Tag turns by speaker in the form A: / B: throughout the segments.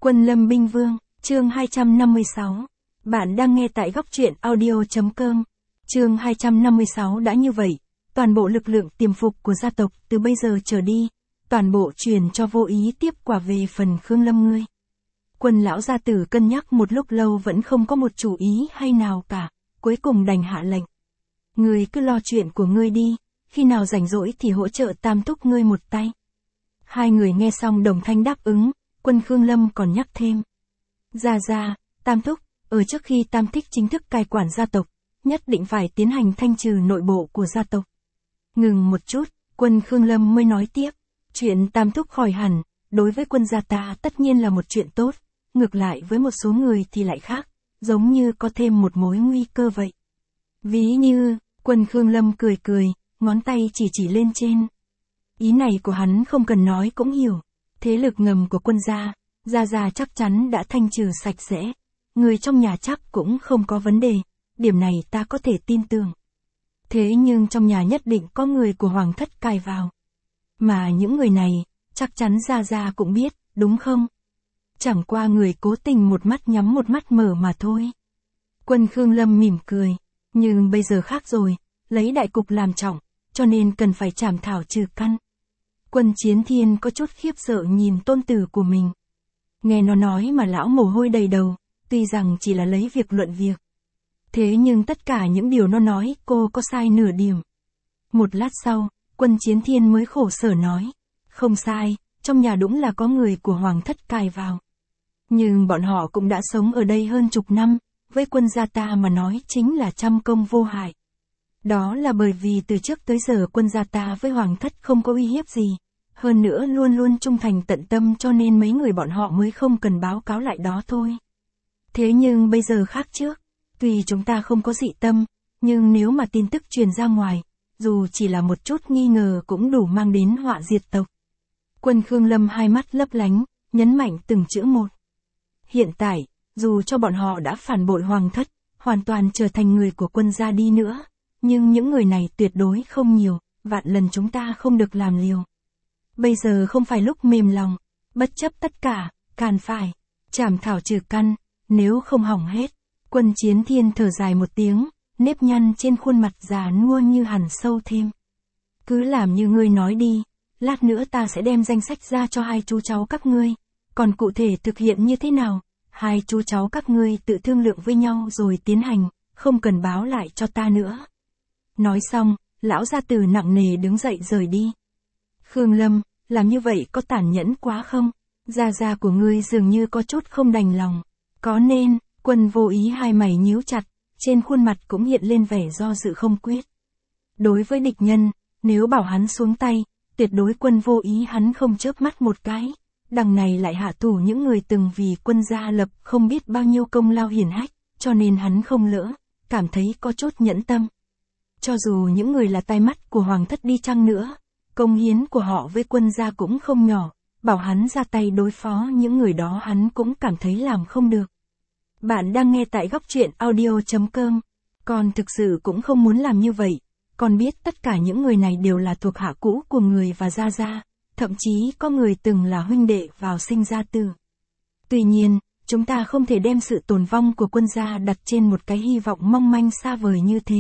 A: Quân Lâm Binh Vương, chương 256. Bạn đang nghe tại góc truyện audio.com. Chương 256 đã như vậy, toàn bộ lực lượng tiềm phục của gia tộc từ bây giờ trở đi, toàn bộ truyền cho Vô Ý tiếp quả về phần Khương Lâm ngươi. Quân lão gia tử cân nhắc một lúc lâu vẫn không có một chủ ý hay nào cả, cuối cùng đành hạ lệnh. Ngươi cứ lo chuyện của ngươi đi, khi nào rảnh rỗi thì hỗ trợ Tam thúc ngươi một tay. Hai người nghe xong đồng thanh đáp ứng. Quân Khương Lâm còn nhắc thêm. Ra, Tam thúc, ở trước khi Tam thích chính thức cai quản gia tộc, nhất định phải tiến hành thanh trừ nội bộ của gia tộc. Ngừng một chút, Quân Khương Lâm mới nói tiếp. Chuyện Tam thúc khỏi hẳn, đối với quân gia ta tất nhiên là một chuyện tốt, ngược lại với một số người thì lại khác, giống như có thêm một mối nguy cơ vậy. Ví như, Quân Khương Lâm cười, ngón tay chỉ lên trên. Ý này của hắn không cần nói cũng hiểu. Thế lực ngầm của quân gia chắc chắn đã thanh trừ sạch sẽ. Người trong nhà chắc cũng không có vấn đề, điểm này ta có thể tin tưởng. Thế nhưng trong nhà nhất định có người của hoàng thất cài vào. Mà những người này, chắc chắn gia cũng biết, đúng không? Chẳng qua người cố tình một mắt nhắm một mắt mở mà thôi. Quân Khương Lâm mỉm cười, nhưng bây giờ khác rồi, lấy đại cục làm trọng, cho nên cần phải trảm thảo trừ căn. Quân Chiến Thiên có chút khiếp sợ nhìn tôn tử của mình. Nghe nó nói mà lão mồ hôi đầy đầu, tuy rằng chỉ là lấy việc luận việc. Thế nhưng tất cả những điều nó nói cô có sai nửa điểm. Một lát sau, Quân Chiến Thiên mới khổ sở nói. Không sai, trong nhà đúng là có người của hoàng thất cài vào. Nhưng bọn họ cũng đã sống ở đây hơn chục năm, với quân gia ta mà nói chính là trăm công vô hại. Đó là bởi vì từ trước tới giờ quân gia ta với hoàng thất không có uy hiếp gì. Hơn nữa luôn luôn trung thành tận tâm cho nên mấy người bọn họ mới không cần báo cáo lại đó thôi. Thế nhưng bây giờ khác trước. Tuy chúng ta không có dị tâm, nhưng nếu mà tin tức truyền ra ngoài, dù chỉ là một chút nghi ngờ cũng đủ mang đến họa diệt tộc. Quân Khương Lâm hai mắt lấp lánh, nhấn mạnh từng chữ một. Hiện tại, dù cho bọn họ đã phản bội hoàng thất, hoàn toàn trở thành người của quân gia đi nữa. Nhưng những người này tuyệt đối không nhiều, vạn lần chúng ta không được làm liều. Bây giờ không phải lúc mềm lòng, bất chấp tất cả, càng phải trảm thảo trừ căn, nếu không hỏng hết. Quân Chiến Thiên thở dài một tiếng, nếp nhăn trên khuôn mặt già nua như hằn sâu thêm. Cứ làm như ngươi nói đi, lát nữa ta sẽ đem danh sách ra cho hai chú cháu các ngươi, còn cụ thể thực hiện như thế nào, hai chú cháu các ngươi tự thương lượng với nhau rồi tiến hành, không cần báo lại cho ta nữa. Nói xong, lão gia tử nặng nề đứng dậy rời đi. Khương Lâm, làm như vậy có tàn nhẫn quá không? Gia của ngươi dường như có chút không đành lòng. Có nên, Quân Vô Ý hai mày nhíu chặt, trên khuôn mặt cũng hiện lên vẻ do dự không quyết. Đối với địch nhân, nếu bảo hắn xuống tay, tuyệt đối Quân Vô Ý hắn không chớp mắt một cái. Đằng này lại hạ thủ những người từng vì quân gia lập không biết bao nhiêu công lao hiển hách, cho nên hắn không lỡ, cảm thấy có chút nhẫn tâm. Cho dù những người là tai mắt của hoàng thất đi chăng nữa, công hiến của họ với quân gia cũng không nhỏ, bảo hắn ra tay đối phó những người đó hắn cũng cảm thấy làm không được. Bạn đang nghe tại góc truyện audio.com, con thực sự cũng không muốn làm như vậy, con biết tất cả những người này đều là thuộc hạ cũ của người và gia, thậm chí có người từng là huynh đệ vào sinh ra tử. Tuy nhiên, chúng ta không thể đem sự tồn vong của quân gia đặt trên một cái hy vọng mong manh xa vời như thế.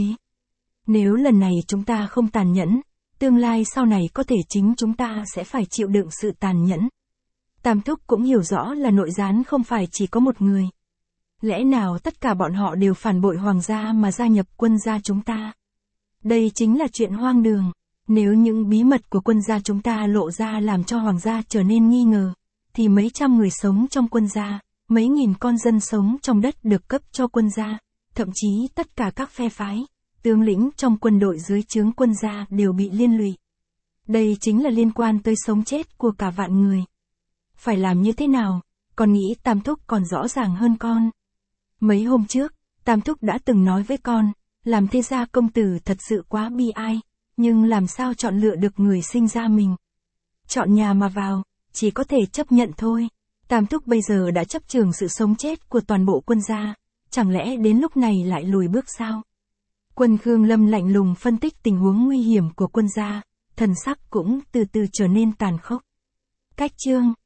A: Nếu lần này chúng ta không tàn nhẫn, tương lai sau này có thể chính chúng ta sẽ phải chịu đựng sự tàn nhẫn. Tam thúc cũng hiểu rõ là nội gián không phải chỉ có một người. Lẽ nào tất cả bọn họ đều phản bội hoàng gia mà gia nhập quân gia chúng ta? Đây chính là chuyện hoang đường. Nếu những bí mật của quân gia chúng ta lộ ra làm cho hoàng gia trở nên nghi ngờ, thì mấy trăm người sống trong quân gia, mấy nghìn con dân sống trong đất được cấp cho quân gia, thậm chí tất cả các phe phái, tướng lĩnh trong quân đội dưới trướng quân gia đều bị liên lụy. Đây chính là liên quan tới sống chết của cả vạn người. Phải làm như thế nào, con nghĩ Tam thúc còn rõ ràng hơn con. Mấy hôm trước, Tam thúc đã từng nói với con, làm thế gia công tử thật sự quá bi ai, nhưng làm sao chọn lựa được người sinh ra mình. Chọn nhà mà vào, chỉ có thể chấp nhận thôi. Tam thúc bây giờ đã chấp chưởng sự sống chết của toàn bộ quân gia, chẳng lẽ đến lúc này lại lùi bước sao? Quân Khương Lâm lạnh lùng phân tích tình huống nguy hiểm của quân gia, thần sắc cũng từ từ trở nên tàn khốc. Cách chương